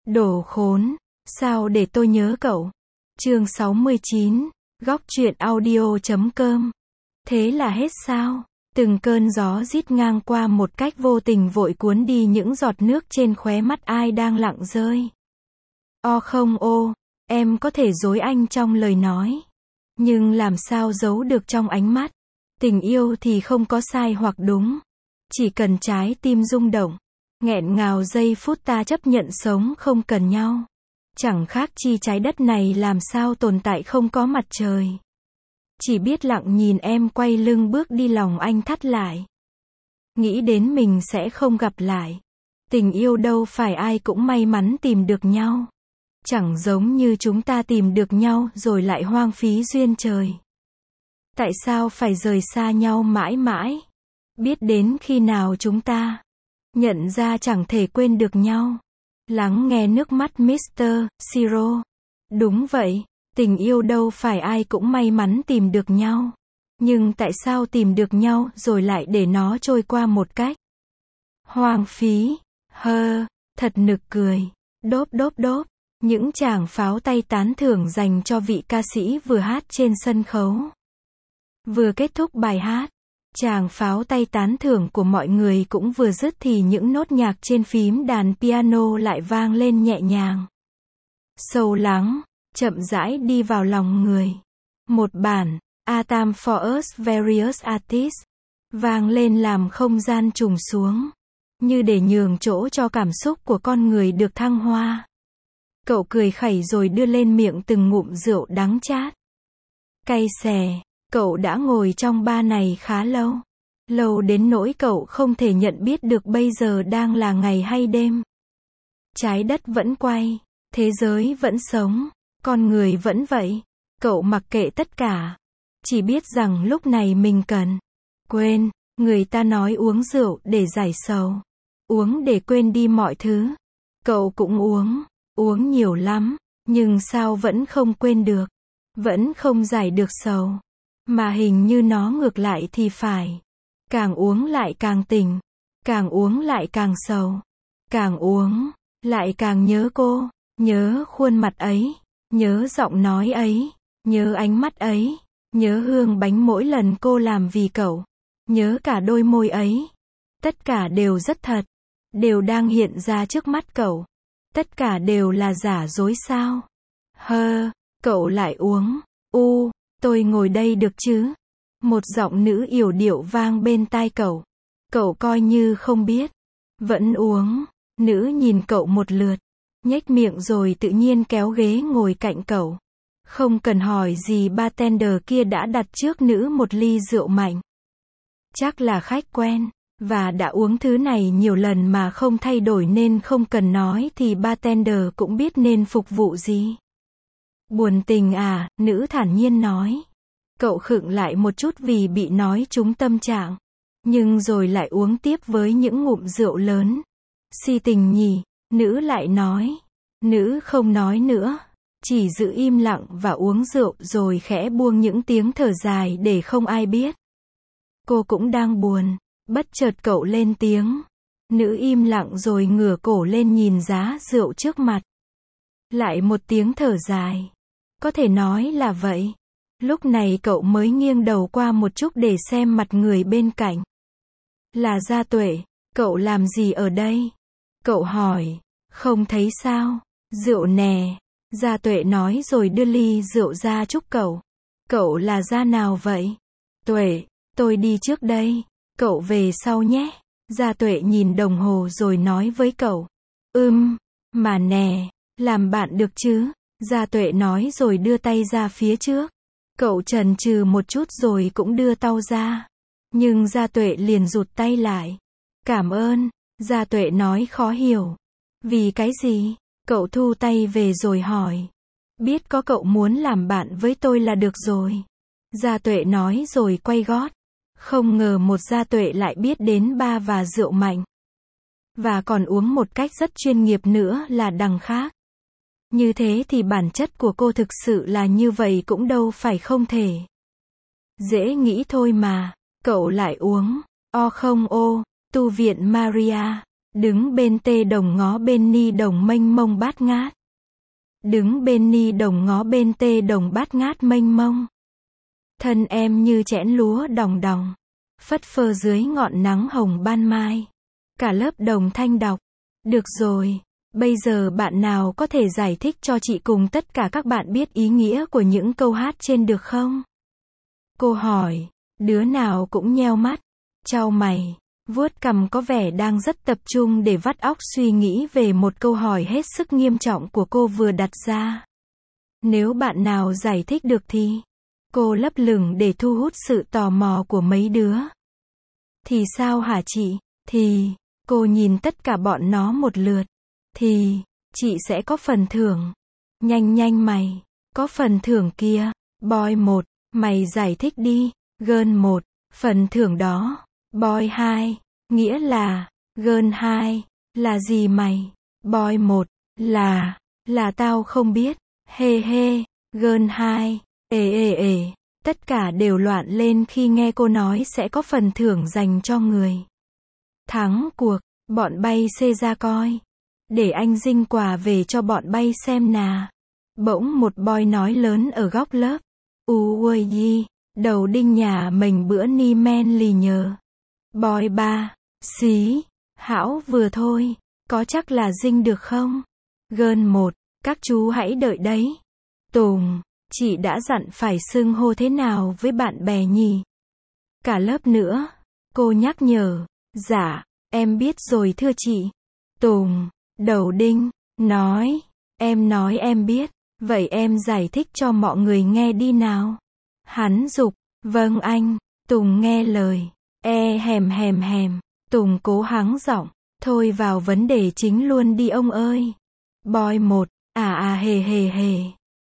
Đồ khốn, sao để tôi nhớ cậu. Chương 69, góc truyện audio.com. Thế là hết sao? Từng cơn gió rít ngang qua một cách vô tình vội cuốn đi những giọt nước trên khóe mắt ai đang lặng rơi. Không ô, em có thể dối anh trong lời nói. Nhưng làm sao giấu được trong ánh mắt. Tình yêu thì không có sai hoặc đúng. Chỉ cần trái tim rung động. Nghẹn ngào giây phút ta chấp nhận sống không cần nhau. Chẳng khác chi trái đất này làm sao tồn tại không có mặt trời. Chỉ biết lặng nhìn em quay lưng bước đi, lòng anh thắt lại. Nghĩ đến mình sẽ không gặp lại. Tình yêu đâu phải ai cũng may mắn tìm được nhau. Chẳng giống như chúng ta tìm được nhau rồi lại hoang phí duyên trời. Tại sao phải rời xa nhau mãi mãi? Biết đến khi nào chúng ta nhận ra chẳng thể quên được nhau. Lắng nghe nước mắt Mr. Siro. Đúng vậy, tình yêu đâu phải ai cũng may mắn tìm được nhau. Nhưng tại sao tìm được nhau rồi lại để nó trôi qua một cách hoang phí? Thật nực cười. Đốp đốp đốp. Những tràng pháo tay tán thưởng dành cho vị ca sĩ vừa hát trên sân khấu. Vừa kết thúc bài hát, tràng pháo tay tán thưởng của mọi người cũng vừa dứt thì những nốt nhạc trên phím đàn piano lại vang lên nhẹ nhàng. Sâu lắng, chậm rãi đi vào lòng người. Một bản, A Time for Us Various Artists, vang lên làm không gian trùng xuống. Như để nhường chỗ cho cảm xúc của con người được thăng hoa. Cậu cười khẩy rồi đưa lên miệng từng ngụm rượu đắng chát. Cay xè, cậu đã ngồi trong bar này khá lâu. Lâu đến nỗi cậu không thể nhận biết được bây giờ đang là ngày hay đêm. Trái đất vẫn quay, thế giới vẫn sống, con người vẫn vậy. Cậu mặc kệ tất cả. Chỉ biết rằng lúc này mình cần quên. Người ta nói uống rượu để giải sầu. Uống để quên đi mọi thứ. Cậu cũng uống nhiều lắm. Nhưng sao vẫn không quên được. Vẫn không giải được sầu. Mà hình như nó ngược lại thì phải. Càng uống lại càng tỉnh. Càng uống lại càng sầu. Càng uống, lại càng nhớ cô. Nhớ khuôn mặt ấy. Nhớ giọng nói ấy. Nhớ ánh mắt ấy. Nhớ hương bánh mỗi lần cô làm vì cậu. Nhớ cả đôi môi ấy. Tất cả đều rất thật. Đều đang hiện ra trước mắt cậu. Tất cả đều là giả dối sao? Cậu lại uống. Tôi ngồi đây được chứ? Một giọng nữ yểu điệu vang bên tai cậu. Cậu coi như không biết. Vẫn uống. Nữ nhìn cậu một lượt. Nhếch miệng rồi tự nhiên kéo ghế ngồi cạnh cậu. Không cần hỏi gì, bartender kia đã đặt trước nữ một ly rượu mạnh. Chắc là khách quen. Và đã uống thứ này nhiều lần mà không thay đổi nên không cần nói thì bartender cũng biết nên phục vụ gì. Buồn tình à, nữ thản nhiên nói. Cậu khựng lại một chút vì bị nói trúng tâm trạng. Nhưng rồi lại uống tiếp với những ngụm rượu lớn. Si tình nhỉ, nữ lại nói. Nữ không nói nữa. Chỉ giữ im lặng và uống rượu rồi khẽ buông những tiếng thở dài để không ai biết. Cô cũng đang buồn. Bất chợt cậu lên tiếng. Nữ im lặng rồi ngửa cổ lên nhìn giá rượu trước mặt. Lại một tiếng thở dài. Có thể nói là vậy. Lúc này cậu mới nghiêng đầu qua một chút để xem mặt người bên cạnh. Là Gia Tuệ. Cậu làm gì ở đây? Cậu hỏi. Không thấy sao? Rượu nè. Gia Tuệ nói rồi đưa ly rượu ra chúc cậu. Cậu là Gia nào vậy? Tuệ, tôi đi trước đây. Cậu về sau nhé. Gia Tuệ nhìn đồng hồ rồi nói với cậu. Mà nè, làm bạn được chứ? Gia Tuệ nói rồi đưa tay ra phía trước. Cậu chần chừ một chút rồi cũng đưa tau ra. Nhưng Gia Tuệ liền rụt tay lại. Cảm ơn. Gia Tuệ nói khó hiểu. Vì cái gì? Cậu thu tay về rồi hỏi. Biết có cậu muốn làm bạn với tôi là được rồi. Gia Tuệ nói rồi quay gót. Không ngờ một Gia Tuệ lại biết đến bar và rượu mạnh. Và còn uống một cách rất chuyên nghiệp nữa là đằng khác. Như thế thì bản chất của cô thực sự là như vậy cũng đâu phải không thể. Dễ nghĩ thôi mà. Cậu lại uống. Tu viện Maria. Đứng bên tê đồng ngó bên ni đồng mênh mông bát ngát. Đứng bên ni đồng ngó bên tê đồng bát ngát mênh mông. Thân em như chẽn lúa đòng đòng, phất phơ dưới ngọn nắng hồng ban mai. Cả lớp đồng thanh đọc. Được rồi, bây giờ bạn nào có thể giải thích cho chị cùng tất cả các bạn biết ý nghĩa của những câu hát trên được không? Cô hỏi, đứa nào cũng nheo mắt, chau mày, vuốt cằm có vẻ đang rất tập trung để vắt óc suy nghĩ về một câu hỏi hết sức nghiêm trọng của cô vừa đặt ra. Nếu bạn nào giải thích được thì, cô lấp lửng để thu hút sự tò mò của mấy đứa. Thì sao hả chị? Thì, cô nhìn tất cả bọn nó một lượt. Thì, chị sẽ có phần thưởng. Nhanh nhanh mày, có phần thưởng kia. Boy 1, mày giải thích đi. Girl 1, phần thưởng đó. Boy 2, nghĩa là, Girl 2, là gì mày? Boy 1, là tao không biết. Hê hê, Girl 2, ê. Tất cả đều loạn lên khi nghe cô nói sẽ có phần thưởng dành cho người thắng cuộc. Bọn bay xê ra coi. Để anh dinh quà về cho bọn bay xem nà. Bỗng một boy nói lớn ở góc lớp. Ui yi, đầu đinh nhà mình bữa ni men lì nhờ. Boy 3, xí, hão vừa thôi, có chắc là dinh được không? Girl 1, các chú hãy đợi đấy. Tùng, chị đã dặn phải xưng hô thế nào với bạn bè nhỉ? Cả lớp nữa. Cô nhắc nhở. Dạ, em biết rồi thưa chị. Tùng, đầu đinh, nói. Em nói em biết. Vậy em giải thích cho mọi người nghe đi nào. Hắn giục. Vâng anh. Tùng nghe lời. Hèm. Tùng cố hắng giọng. Thôi vào vấn đề chính luôn đi ông ơi. Boy 1, hề.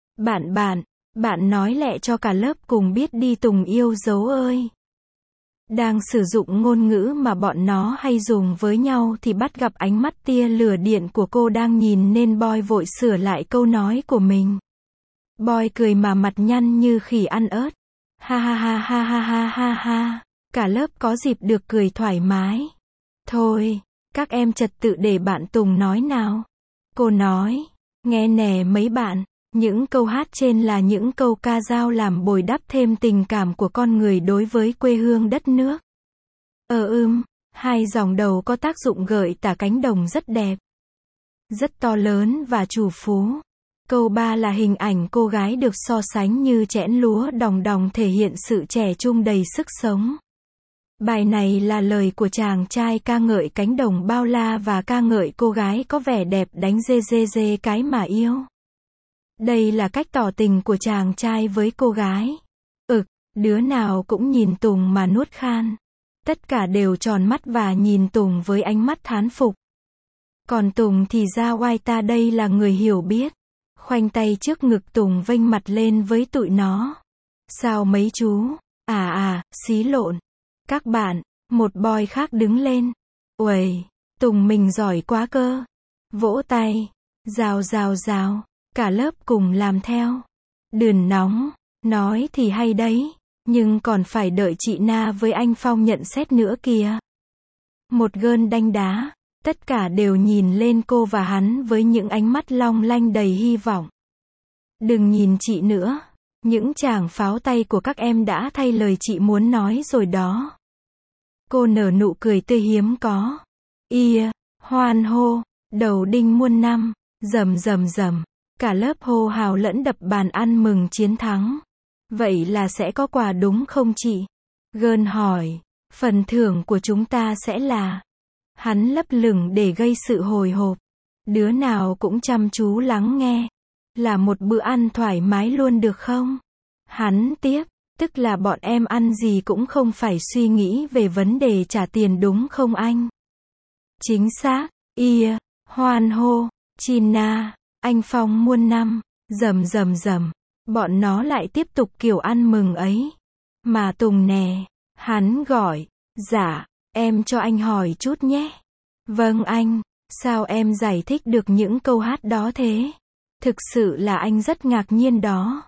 Bạn nói lẹ cho cả lớp cùng biết đi Tùng yêu dấu ơi. Đang sử dụng ngôn ngữ mà bọn nó hay dùng với nhau thì bắt gặp ánh mắt tia lửa điện của cô đang nhìn nên Boy vội sửa lại câu nói của mình. Boy cười mà mặt nhăn như khỉ ăn ớt. Ha. Cả lớp có dịp được cười thoải mái. Thôi, các em trật tự để bạn Tùng nói nào. Cô nói, nghe nè mấy bạn, những câu hát trên là những câu ca dao làm bồi đắp thêm tình cảm của con người đối với quê hương đất nước. Hai dòng đầu có tác dụng gợi tả cánh đồng rất đẹp, rất to lớn và trù phú. Câu 3 là hình ảnh cô gái được so sánh như chẽn lúa đòng đòng thể hiện sự trẻ trung đầy sức sống. Bài này là lời của chàng trai ca ngợi cánh đồng bao la và ca ngợi cô gái có vẻ đẹp đánh dê cái mà yêu. Đây là cách tỏ tình của chàng trai với cô gái. Đứa nào cũng nhìn Tùng mà nuốt khan. Tất cả đều tròn mắt và nhìn Tùng với ánh mắt thán phục. Còn Tùng thì ra oai ta đây là người hiểu biết. Khoanh tay trước ngực Tùng vênh mặt lên với tụi nó. Sao mấy chú? Xí lộn. Các bạn, một boy khác đứng lên. Uầy, Tùng mình giỏi quá cơ. Vỗ tay. Rào. Cả lớp cùng làm theo. Đừng nóng. Nói thì hay đấy. Nhưng còn phải đợi chị Na với anh Phong nhận xét nữa kìa. Một gơn đanh đá. Tất cả đều nhìn lên cô và hắn với những ánh mắt long lanh đầy hy vọng. Đừng nhìn chị nữa. Những tràng pháo tay của các em đã thay lời chị muốn nói rồi đó. Cô nở nụ cười tươi hiếm có. Hoan hô, đầu đinh muôn năm, rầm. Cả lớp hô hào lẫn đập bàn ăn mừng chiến thắng. Vậy là sẽ có quà đúng không chị? Gơn hỏi. Phần thưởng của chúng ta sẽ là... Hắn lấp lửng để gây sự hồi hộp. Đứa nào cũng chăm chú lắng nghe. Là một bữa ăn thoải mái luôn được không? Hắn tiếp. Tức là bọn em ăn gì cũng không phải suy nghĩ về vấn đề trả tiền đúng không anh? Chính xác. Hoan hô. China. Anh Phong muôn năm. Rầm. Bọn nó lại tiếp tục kiểu ăn mừng ấy. Mà Tùng nè. Hắn gọi. Dạ. Em cho anh hỏi chút nhé. Vâng anh. Sao em giải thích được những câu hát đó thế? Thực sự là anh rất ngạc nhiên đó.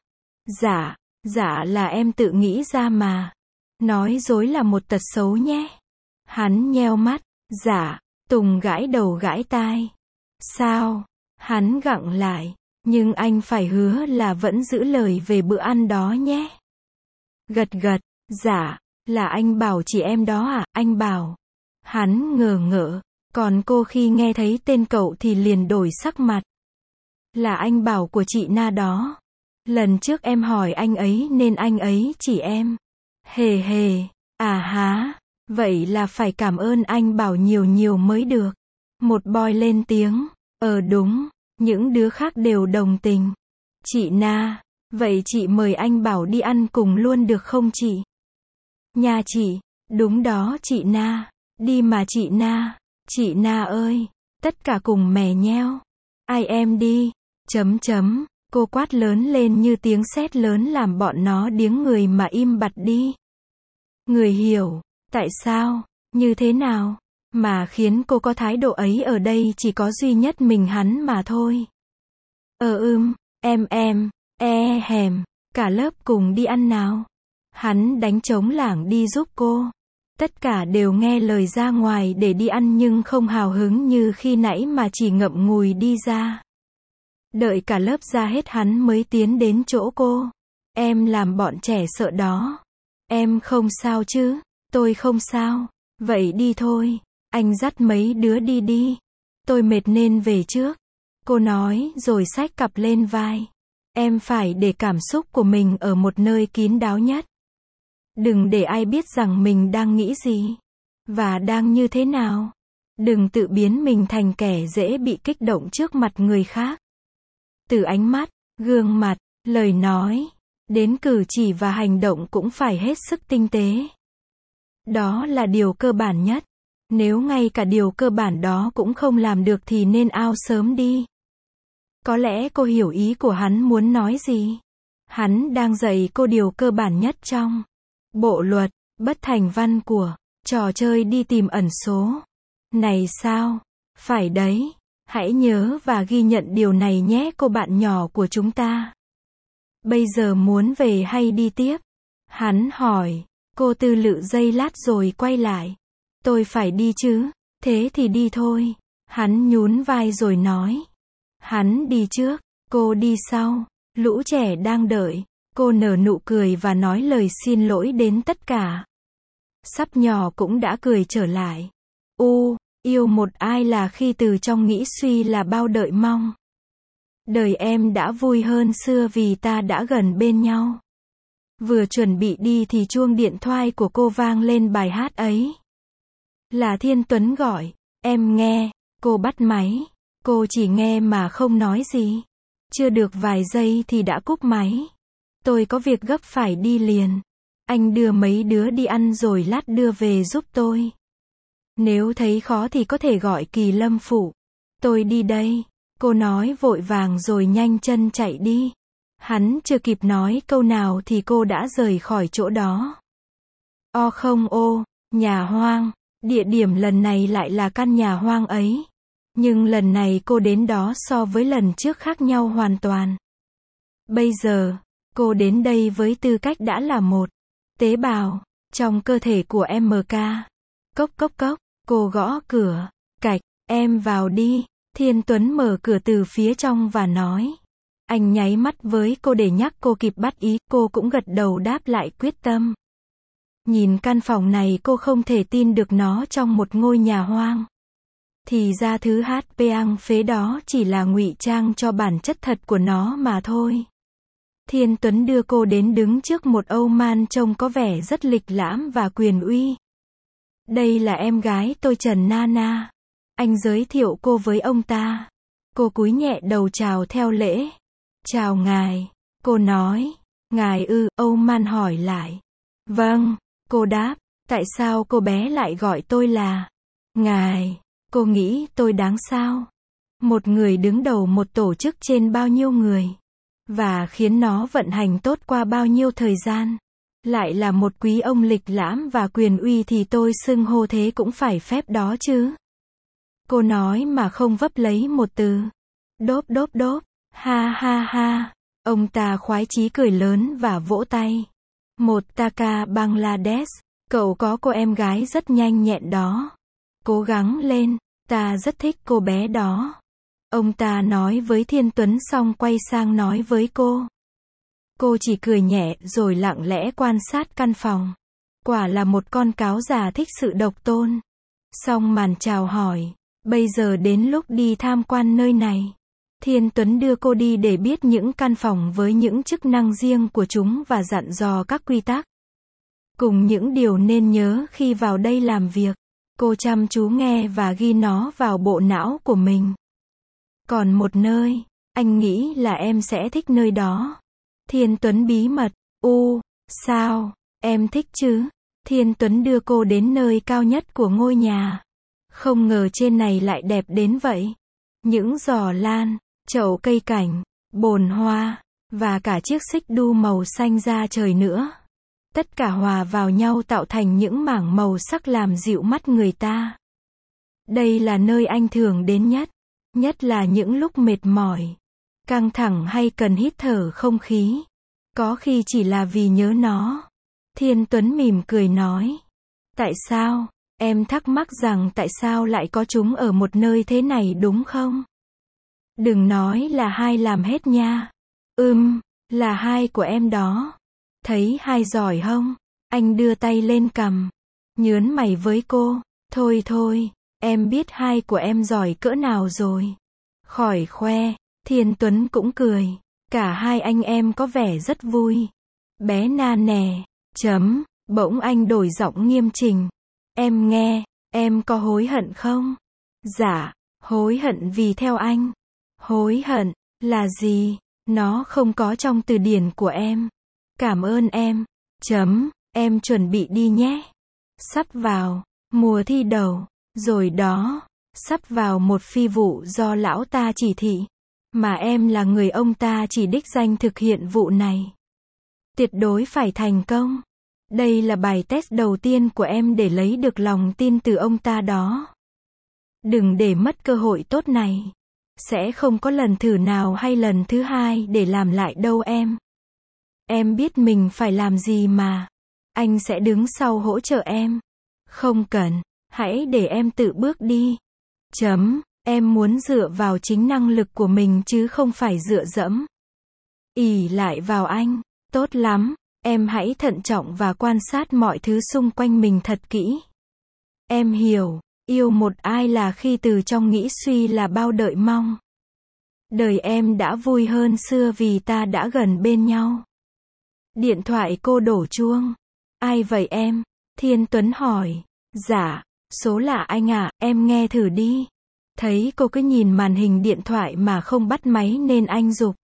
Dạ là em tự nghĩ ra mà. Nói dối là một tật xấu nhé. Hắn nheo mắt. Dạ. Tùng gãi đầu gãi tai. Sao? Hắn gặng lại. Nhưng anh phải hứa là vẫn giữ lời về bữa ăn đó nhé. Gật gật. Dạ, là anh bảo chị em đó à? Anh bảo. Hắn ngờ ngợ. Còn cô khi nghe thấy tên cậu thì liền đổi sắc mặt. Là anh bảo của chị Na đó. Lần trước em hỏi anh ấy nên anh ấy chỉ em. Hề hề. À há. Vậy là phải cảm ơn anh bảo nhiều nhiều mới được. Một boy lên tiếng. Đúng. Những đứa khác đều đồng tình. Chị Na. Vậy chị mời anh bảo đi ăn cùng luôn được không chị? Nha chị. Đúng đó chị Na. Đi mà chị Na. Chị Na ơi. Tất cả cùng mè nheo. Ai em đi. Cô quát lớn lên như tiếng sét lớn làm bọn nó điếng người mà im bặt đi. Người hiểu. Tại sao? Như thế nào? Mà khiến cô có thái độ ấy ở đây chỉ có duy nhất mình hắn mà thôi. Hèm. Cả lớp cùng đi ăn nào. Hắn đánh trống lảng đi giúp cô. Tất cả đều nghe lời ra ngoài để đi ăn nhưng không hào hứng như khi nãy mà chỉ ngậm ngùi đi ra. Đợi cả lớp ra hết hắn mới tiến đến chỗ cô. Em làm bọn trẻ sợ đó. Em không sao chứ? Tôi không sao. Vậy đi thôi. Anh dắt mấy đứa đi đi. Tôi mệt nên về trước. Cô nói rồi xách cặp lên vai. Em phải để cảm xúc của mình ở một nơi kín đáo nhất. Đừng để ai biết rằng mình đang nghĩ gì. Và đang như thế nào. Đừng tự biến mình thành kẻ dễ bị kích động trước mặt người khác. Từ ánh mắt, gương mặt, lời nói, đến cử chỉ và hành động cũng phải hết sức tinh tế. Đó là điều cơ bản nhất. Nếu ngay cả điều cơ bản đó cũng không làm được thì nên out sớm đi. Có lẽ cô hiểu ý của hắn muốn nói gì. Hắn đang dạy cô điều cơ bản nhất trong bộ luật, bất thành văn của trò chơi đi tìm ẩn số. Này sao? Phải đấy. Hãy nhớ và ghi nhận điều này nhé cô bạn nhỏ của chúng ta. Bây giờ muốn về hay đi tiếp? Hắn hỏi. Cô tư lự giây lát rồi quay lại. Tôi phải đi chứ. Thế thì đi thôi. Hắn nhún vai rồi nói. Hắn đi trước, cô đi sau. Lũ trẻ đang đợi. Cô nở nụ cười và nói lời xin lỗi đến tất cả. Sắp nhỏ cũng đã cười trở lại. Yêu một ai là khi từ trong nghĩ suy là bao đợi mong. Đời em đã vui hơn xưa vì ta đã gần bên nhau. Vừa chuẩn bị đi thì chuông điện thoại của cô vang lên bài hát ấy. Là Thiên Tuấn gọi. Em nghe. Cô bắt máy. Cô chỉ nghe mà không nói gì. Chưa được vài giây thì đã cúp máy. Tôi có việc gấp phải đi liền. Anh đưa mấy đứa đi ăn rồi lát đưa về giúp tôi. Nếu thấy khó thì có thể gọi Kỳ Lâm phụ. Tôi đi đây. Cô nói vội vàng rồi nhanh chân chạy đi. Hắn chưa kịp nói câu nào thì cô đã rời khỏi chỗ đó. Nhà hoang. Địa điểm lần này lại là căn nhà hoang ấy. Nhưng lần này cô đến đó so với lần trước khác nhau hoàn toàn. Bây giờ, cô đến đây với tư cách đã là một tế bào trong cơ thể của MK. Cốc cốc cốc, cô gõ cửa. Cạch, em vào đi. Thiên Tuấn mở cửa từ phía trong và nói. Anh nháy mắt với cô để nhắc cô kịp bắt ý, cô cũng gật đầu đáp lại quyết tâm. Nhìn căn phòng này cô không thể tin được nó trong một ngôi nhà hoang. Thì ra thứ HP phế đó chỉ là ngụy trang cho bản chất thật của nó mà thôi. Thiên Tuấn đưa cô đến đứng trước một Âu man trông có vẻ rất lịch lãm và quyền uy. Đây là em gái tôi Trần Nana. Anh giới thiệu cô với ông ta. Cô cúi nhẹ đầu chào theo lễ. Chào ngài. Cô nói. Ngài ư? Âu man hỏi lại. Vâng. Cô đáp. Tại sao cô bé lại gọi tôi là ngài? Cô nghĩ tôi đáng sao? Một người đứng đầu một tổ chức trên bao nhiêu người? Và khiến nó vận hành tốt qua bao nhiêu thời gian? Lại là một quý ông lịch lãm và quyền uy thì tôi xưng hô thế cũng phải phép đó chứ. Cô nói mà không vấp lấy một từ. Đốp đốp đốp. Ha ha ha. Ông ta khoái chí cười lớn và vỗ tay. Một Taka Bangladesh. Cậu có cô em gái rất nhanh nhẹn đó. Cố gắng lên. Ta rất thích cô bé đó. Ông ta nói với Thiên Tuấn xong quay sang nói với cô. Cô chỉ cười nhẹ rồi lặng lẽ quan sát căn phòng. Quả là một con cáo già thích sự độc tôn. Xong màn chào hỏi. Bây giờ đến lúc đi tham quan nơi này. Thiên Tuấn đưa cô đi để biết những căn phòng với những chức năng riêng của chúng và dặn dò các quy tắc. Cùng những điều nên nhớ khi vào đây làm việc. Cô chăm chú nghe và ghi nó vào bộ não của mình. Còn một nơi, anh nghĩ là em sẽ thích nơi đó. Thiên Tuấn bí mật. Sao, em thích chứ? Thiên Tuấn đưa cô đến nơi cao nhất của ngôi nhà. Không ngờ trên này lại đẹp đến vậy. Những giỏ lan, chậu cây cảnh, bồn hoa, và cả chiếc xích đu màu xanh da trời nữa. Tất cả hòa vào nhau tạo thành những mảng màu sắc làm dịu mắt người ta. Đây là nơi anh thường đến nhất. Nhất là những lúc mệt mỏi, căng thẳng hay cần hít thở không khí. Có khi chỉ là vì nhớ nó. Thiên Tuấn mỉm cười nói. Tại sao? Em thắc mắc rằng tại sao lại có chúng ở một nơi thế này đúng không? Đừng nói là Hai làm hết nha. Là Hai của em đó. Thấy Hai giỏi không? Anh đưa tay lên cằm. Nhớn mày với cô. Thôi, em biết Hai của em giỏi cỡ nào rồi. Khỏi khoe. Thiên Tuấn cũng cười. Cả hai anh em có vẻ rất vui. Bé Na nè. Bỗng anh đổi giọng nghiêm chỉnh. Em nghe, em có hối hận không? Dạ, hối hận vì theo anh. Hối hận, là gì? Nó không có trong từ điển của em. Cảm ơn em. Em chuẩn bị đi nhé. Sắp vào, mùa thi đầu, rồi đó, sắp vào một phi vụ do lão ta chỉ thị. Mà em là người ông ta chỉ đích danh thực hiện vụ này. Tuyệt đối phải thành công. Đây là bài test đầu tiên của em để lấy được lòng tin từ ông ta đó. Đừng để mất cơ hội tốt này. Sẽ không có lần thử nào hay lần thứ hai để làm lại đâu em. Em biết mình phải làm gì mà. Anh sẽ đứng sau hỗ trợ em. Không cần, hãy để em tự bước đi. Em muốn dựa vào chính năng lực của mình chứ không phải dựa dẫm. Ỷ lại vào anh. Tốt lắm. Em hãy thận trọng và quan sát mọi thứ xung quanh mình thật kỹ. Em hiểu, yêu một ai là khi từ trong nghĩ suy là bao đợi mong. Đời em đã vui hơn xưa vì ta đã gần bên nhau. Điện thoại cô đổ chuông. Ai vậy em? Thiên Tuấn hỏi. Dạ, số là anh ạ, em nghe thử đi. Thấy cô cứ nhìn màn hình điện thoại mà không bắt máy nên anh giục.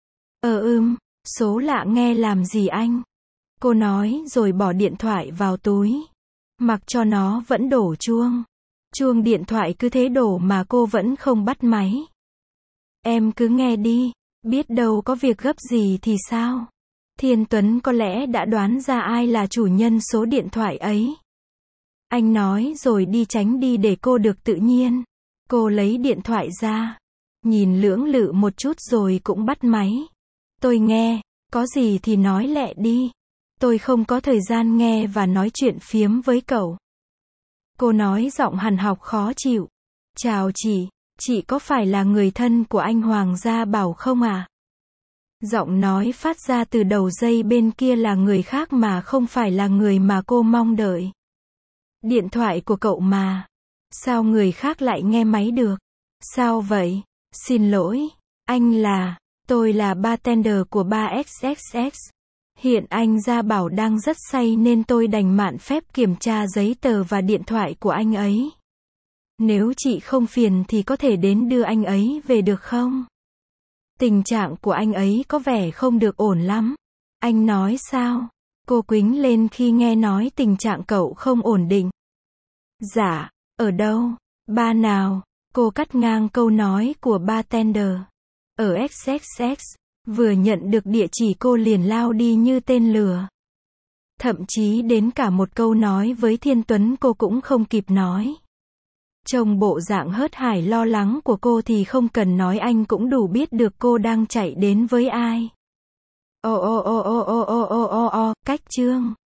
Số lạ nghe làm gì anh? Cô nói rồi bỏ điện thoại vào túi. Mặc cho nó vẫn đổ chuông. Chuông điện thoại cứ thế đổ mà cô vẫn không bắt máy. Em cứ nghe đi, biết đâu có việc gấp gì thì sao? Thiên Tuấn có lẽ đã đoán ra ai là chủ nhân số điện thoại ấy. Anh nói rồi đi tránh đi để cô được tự nhiên. Cô lấy điện thoại ra. Nhìn lưỡng lự một chút rồi cũng bắt máy. Tôi nghe, có gì thì nói lẹ đi. Tôi không có thời gian nghe và nói chuyện phiếm với cậu. Cô nói giọng hằn học khó chịu. Chào chị có phải là người thân của anh Hoàng Gia Bảo không à? Giọng nói phát ra từ đầu dây bên kia là người khác mà không phải là người mà cô mong đợi. Điện thoại của cậu mà. Sao người khác lại nghe máy được? Sao vậy? Xin lỗi, tôi là bartender của bar XXX. Hiện anh Gia Bảo đang rất say nên tôi đành mạn phép kiểm tra giấy tờ và điện thoại của anh ấy. Nếu chị không phiền thì có thể đến đưa anh ấy về được không? Tình trạng của anh ấy có vẻ không được ổn lắm. Anh nói sao? Cô quĩnh lên khi nghe nói tình trạng cậu không ổn định. Dạ, ở đâu? Ba nào? Cô cắt ngang câu nói của bartender. Ở XXX. Vừa nhận được địa chỉ cô liền lao đi như tên lửa. Thậm chí đến cả một câu nói với Thiên Tuấn cô cũng không kịp nói. Trông bộ dạng hớt hải lo lắng của cô thì không cần nói anh cũng đủ biết được cô đang chạy đến với ai. Cách chương